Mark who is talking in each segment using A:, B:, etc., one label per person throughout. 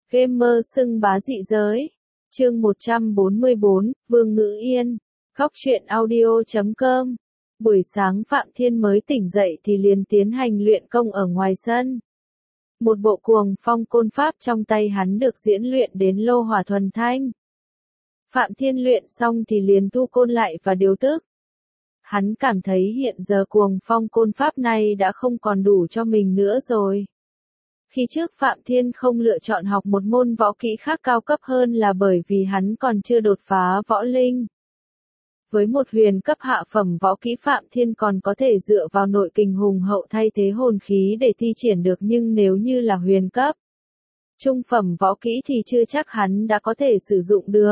A: Gamer xưng bá dị giới. Chương 144, Vương Ngữ Yên. Góc truyện audio.com. Buổi sáng Phạm Thiên mới tỉnh dậy thì liền tiến hành luyện công ở ngoài sân. Một bộ cuồng phong côn pháp trong tay hắn được diễn luyện đến lô hỏa thuần thanh. Phạm Thiên luyện xong thì liền thu côn lại và điều tức. Hắn cảm thấy hiện giờ cuồng phong côn pháp này đã không còn đủ cho mình nữa rồi. Khi trước Phạm Thiên không lựa chọn học một môn võ kỹ khác cao cấp hơn là bởi vì hắn còn chưa đột phá võ linh. Với một huyền cấp hạ phẩm võ kỹ Phạm Thiên còn có thể dựa vào nội kình hùng hậu thay thế hồn khí để thi triển được, nhưng nếu như là huyền cấp trung phẩm võ kỹ thì chưa chắc hắn đã có thể sử dụng được.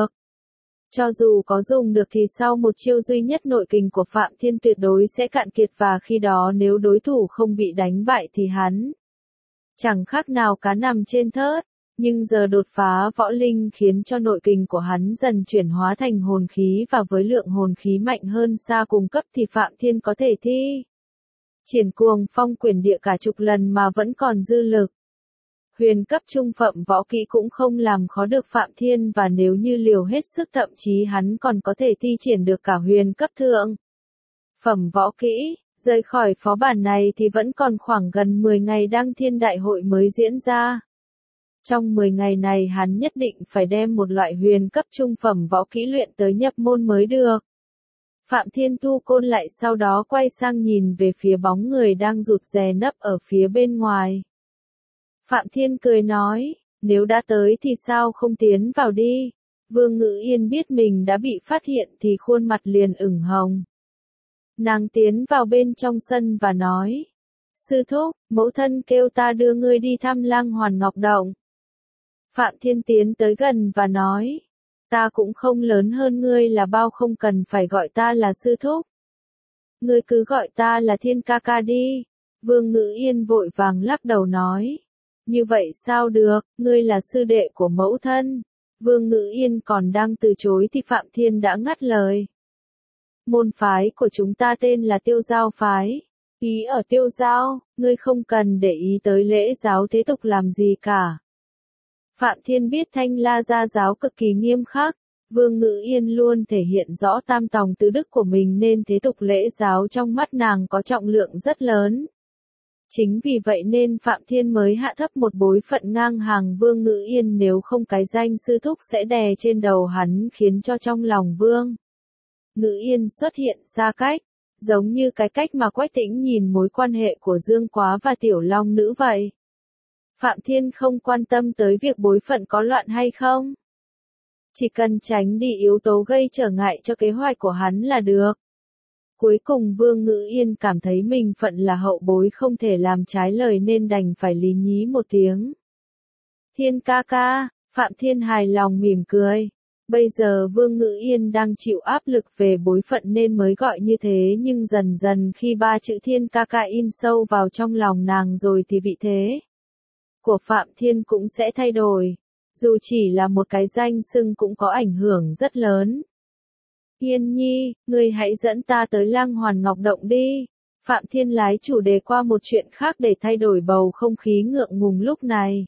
A: Cho dù có dùng được thì sau một chiêu duy nhất nội kình của Phạm Thiên tuyệt đối sẽ cạn kiệt, và khi đó nếu đối thủ không bị đánh bại thì hắn chẳng khác nào cá nằm trên thớt. Nhưng giờ đột phá võ linh khiến cho nội kình của hắn dần chuyển hóa thành hồn khí, và với lượng hồn khí mạnh hơn xa cùng cấp thì Phạm Thiên có thể thi triển cuồng phong quyển địa cả chục lần mà vẫn còn dư lực. Huyền cấp trung phẩm võ kỹ cũng không làm khó được Phạm Thiên, và nếu như liều hết sức thậm chí hắn còn có thể thi triển được cả huyền cấp thượng phẩm võ kỹ. Rời khỏi phó bản này thì vẫn còn khoảng gần 10 ngày Đăng Thiên Đại Hội mới diễn ra. Trong 10 ngày này hắn nhất định phải đem một loại huyền cấp trung phẩm võ kỹ luyện tới nhập môn mới được. Phạm Thiên thu côn lại, sau đó quay sang nhìn về phía bóng người đang rụt rè nấp ở phía bên ngoài. Phạm Thiên cười nói, nếu đã tới thì sao không tiến vào đi. Vương Ngữ Yên biết mình đã bị phát hiện thì khuôn mặt liền ửng hồng. Nàng tiến vào bên trong sân và nói, sư thúc, mẫu thân kêu ta đưa ngươi đi thăm Lang Hoàn Ngọc Động. Phạm Thiên tiến tới gần và nói, ta cũng không lớn hơn ngươi là bao, không cần phải gọi ta là sư thúc. Ngươi cứ gọi ta là Thiên ca ca đi. Vương Ngữ Yên vội vàng lắc đầu nói, như vậy sao được, ngươi là sư đệ của mẫu thân. Vương Ngữ Yên còn đang từ chối thì Phạm Thiên đã ngắt lời. Môn phái của chúng ta tên là Tiêu Giao phái. Ý ở Tiêu Giao, ngươi không cần để ý tới lễ giáo thế tục làm gì cả. Phạm Thiên biết Thanh La gia giáo cực kỳ nghiêm khắc. Vương Ngữ Yên luôn thể hiện rõ tam tòng tứ đức của mình nên thế tục lễ giáo trong mắt nàng có trọng lượng rất lớn. Chính vì vậy nên Phạm Thiên mới hạ thấp một bối phận ngang hàng Vương Ngữ Yên, nếu không cái danh sư thúc sẽ đè trên đầu hắn, khiến cho trong lòng Vương Ngữ Yên xuất hiện xa cách, giống như cái cách mà Quách Tĩnh nhìn mối quan hệ của Dương Quá và Tiểu Long Nữ vậy. Phạm Thiên không quan tâm tới việc bối phận có loạn hay không. Chỉ cần tránh đi yếu tố gây trở ngại cho kế hoạch của hắn là được. Cuối cùng Vương Ngữ Yên cảm thấy mình phận là hậu bối không thể làm trái lời nên đành phải lý nhí một tiếng. Thiên ca ca, Phạm Thiên hài lòng mỉm cười. Bây giờ Vương Ngữ Yên đang chịu áp lực về bối phận nên mới gọi như thế, nhưng dần dần khi ba chữ Thiên ca ca in sâu vào trong lòng nàng rồi thì vị thế của Phạm Thiên cũng sẽ thay đổi. Dù chỉ là một cái danh xưng cũng có ảnh hưởng rất lớn. Yên nhi, ngươi hãy dẫn ta tới Lang Hoàn Ngọc Động đi. Phạm Thiên lái chủ đề qua một chuyện khác để thay đổi bầu không khí ngượng ngùng lúc này.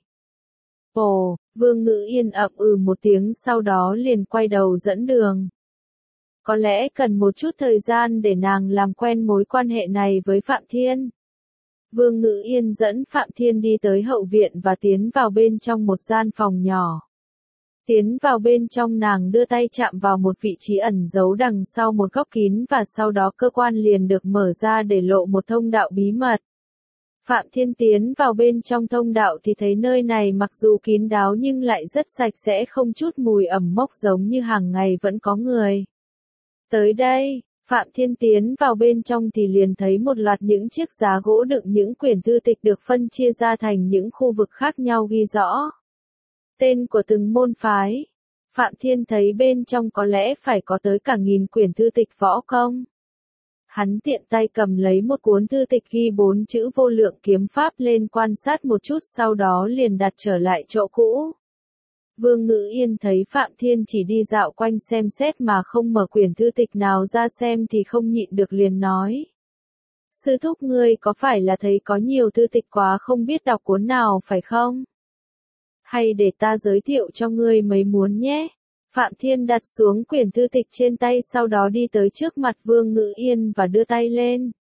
A: Ồ, Vương Ngữ Yên ậm ừ một tiếng, sau đó liền quay đầu dẫn đường. Có lẽ cần một chút thời gian để nàng làm quen mối quan hệ này với Phạm Thiên. Vương Ngữ Yên dẫn Phạm Thiên đi tới hậu viện và tiến vào bên trong một gian phòng nhỏ. Tiến vào bên trong, nàng đưa tay chạm vào một vị trí ẩn giấu đằng sau một góc kín, và sau đó cơ quan liền được mở ra để lộ một thông đạo bí mật. Phạm Thiên tiến vào bên trong thông đạo thì thấy nơi này mặc dù kín đáo nhưng lại rất sạch sẽ, không chút mùi ẩm mốc, giống như hàng ngày vẫn có người tới đây. Phạm Thiên tiến vào bên trong thì liền thấy một loạt những chiếc giá gỗ đựng những quyển thư tịch được phân chia ra thành những khu vực khác nhau, ghi rõ tên của từng môn phái. Phạm Thiên thấy bên trong có lẽ phải có tới cả 1000 quyển thư tịch võ công. Hắn tiện tay cầm lấy một cuốn thư tịch ghi 4 chữ Vô Lượng Kiếm Pháp lên quan sát một chút, sau đó liền đặt trở lại chỗ cũ. Vương Ngữ Yên thấy Phạm Thiên chỉ đi dạo quanh xem xét mà không mở quyển thư tịch nào ra xem thì không nhịn được liền nói. Sư thúc, ngươi có phải là thấy có nhiều thư tịch quá không biết đọc cuốn nào phải không? Hay để ta giới thiệu cho ngươi mấy muốn nhé. Phạm Thiên đặt xuống quyển thư tịch trên tay sau đó đi tới trước mặt Vương Ngữ Yên và đưa tay lên.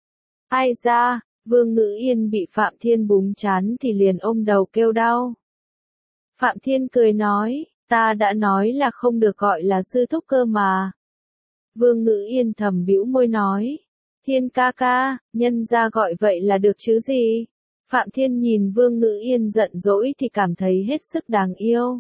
A: Ai da, Vương Ngữ Yên bị Phạm Thiên búng chán thì liền ôm đầu kêu đau. Phạm Thiên cười nói, ta đã nói là không được gọi là sư thúc cơ mà. Vương Ngữ Yên thầm bĩu môi nói, Thiên ca ca, nhân ra gọi vậy là được chứ gì. Phạm Thiên nhìn Vương Ngữ Yên giận dỗi thì cảm thấy hết sức đáng yêu.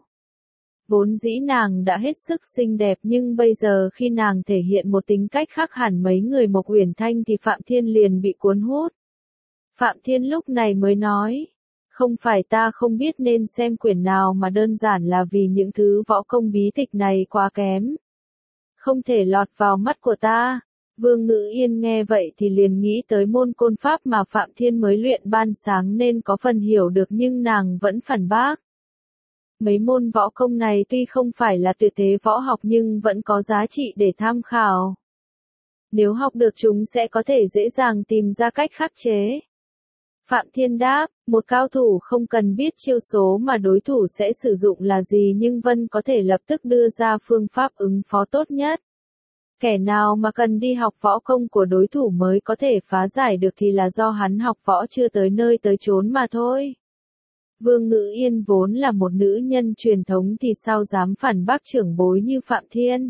A: Vốn dĩ nàng đã hết sức xinh đẹp nhưng bây giờ khi nàng thể hiện một tính cách khác hẳn mấy người Mộc Uyển Thanh thì Phạm Thiên liền bị cuốn hút. Phạm Thiên lúc này mới nói, không phải ta không biết nên xem quyển nào mà đơn giản là vì những thứ võ công bí tịch này quá kém. Không thể lọt vào mắt của ta. Vương Ngữ Yên nghe vậy thì liền nghĩ tới môn côn pháp mà Phạm Thiên mới luyện ban sáng nên có phần hiểu được nhưng nàng vẫn phản bác. Mấy môn võ công này tuy không phải là tuyệt thế võ học nhưng vẫn có giá trị để tham khảo. Nếu học được chúng sẽ có thể dễ dàng tìm ra cách khắc chế. Phạm Thiên đáp, một cao thủ không cần biết chiêu số mà đối thủ sẽ sử dụng là gì nhưng vẫn có thể lập tức đưa ra phương pháp ứng phó tốt nhất. Kẻ nào mà cần đi học võ công của đối thủ mới có thể phá giải được thì là do hắn học võ chưa tới nơi tới chốn mà thôi. Vương Ngữ Yên vốn là một nữ nhân truyền thống thì sao dám phản bác trưởng bối như Phạm Thiên.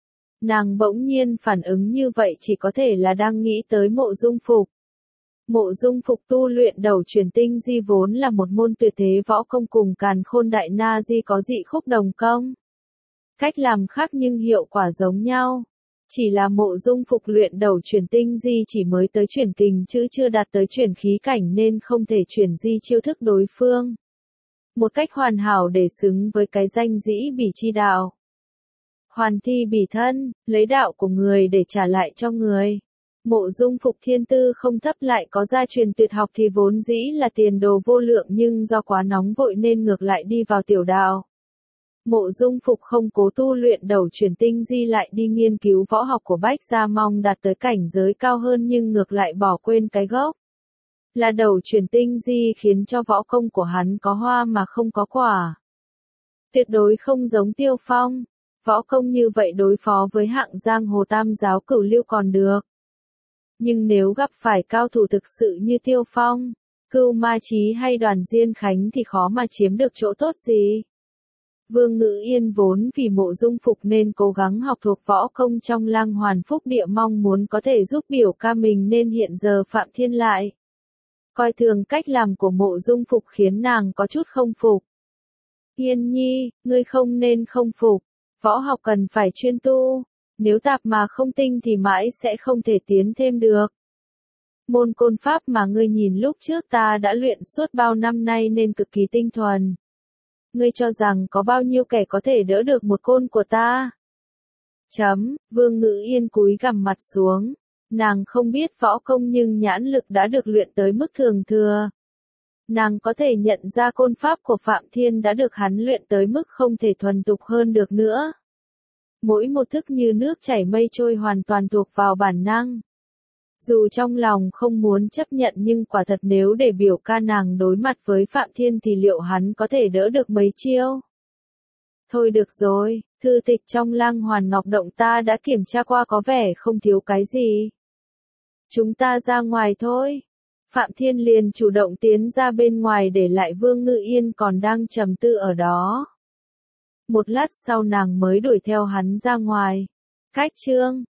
A: Nàng bỗng nhiên phản ứng như vậy chỉ có thể là đang nghĩ tới Mộ Dung Phục. Mộ Dung Phục tu luyện đầu chuyển tinh di vốn là một môn tuyệt thế võ công cùng Càn Khôn Đại Na Di có dị khúc đồng công. Cách làm khác nhưng hiệu quả giống nhau. Chỉ là Mộ Dung Phục luyện đầu chuyển tinh di chỉ mới tới chuyển kình chứ chưa đạt tới chuyển khí cảnh nên không thể chuyển di chiêu thức đối phương. Một cách hoàn hảo để xứng với cái danh dĩ bỉ chi đạo. Hoàn thi bỉ thân, lấy đạo của người để trả lại cho người. Mộ Dung Phục thiên tư không thấp lại có gia truyền tuyệt học thì vốn dĩ là tiền đồ vô lượng nhưng do quá nóng vội nên ngược lại đi vào tiểu đạo. Mộ Dung Phục không cố tu luyện đầu chuyển tinh di lại đi nghiên cứu võ học của Bách Gia mong đạt tới cảnh giới cao hơn nhưng ngược lại bỏ quên cái gốc. Là đầu chuyển tinh di khiến cho võ công của hắn có hoa mà không có quả. Tuyệt đối không giống Tiêu Phong. Võ công như vậy đối phó với hạng giang hồ tam giáo cửu lưu còn được. Nhưng nếu gặp phải cao thủ thực sự như Tiêu Phong, Cưu Ma Chí hay Đoàn Diên Khánh thì khó mà chiếm được chỗ tốt gì. Vương Ngữ Yên vốn vì Mộ Dung Phục nên cố gắng học thuộc võ công trong Lang Hoàn Phúc Địa mong muốn có thể giúp biểu ca mình nên hiện giờ Phạm Thiên lại coi thường cách làm của Mộ Dung Phục khiến nàng có chút không phục. Yên nhi, ngươi không nên không phục, võ học cần phải chuyên tu, nếu tạp mà không tinh thì mãi sẽ không thể tiến thêm được. Môn côn pháp mà ngươi nhìn lúc trước ta đã luyện suốt bao năm nay nên cực kỳ tinh thuần. Ngươi cho rằng có bao nhiêu kẻ có thể đỡ được một côn của ta? Vương Ngữ Yên cúi gằm mặt xuống. Nàng không biết võ công nhưng nhãn lực đã được luyện tới mức thường thừa. Nàng có thể nhận ra côn pháp của Phạm Thiên đã được hắn luyện tới mức không thể thuần tục hơn được nữa. Mỗi một thức như nước chảy mây trôi hoàn toàn thuộc vào bản năng. Dù trong lòng không muốn chấp nhận nhưng quả thật nếu để biểu ca nàng đối mặt với Phạm Thiên thì liệu hắn có thể đỡ được mấy chiêu? Thôi được rồi, thư tịch trong Lang Hoàn Ngọc Động ta đã kiểm tra qua có vẻ không thiếu cái gì. Chúng ta ra ngoài thôi. Phạm Thiên liền chủ động tiến ra bên ngoài để lại Vương Ngữ Yên còn đang trầm tư ở đó. Một lát sau nàng mới đuổi theo hắn ra ngoài. Cách chương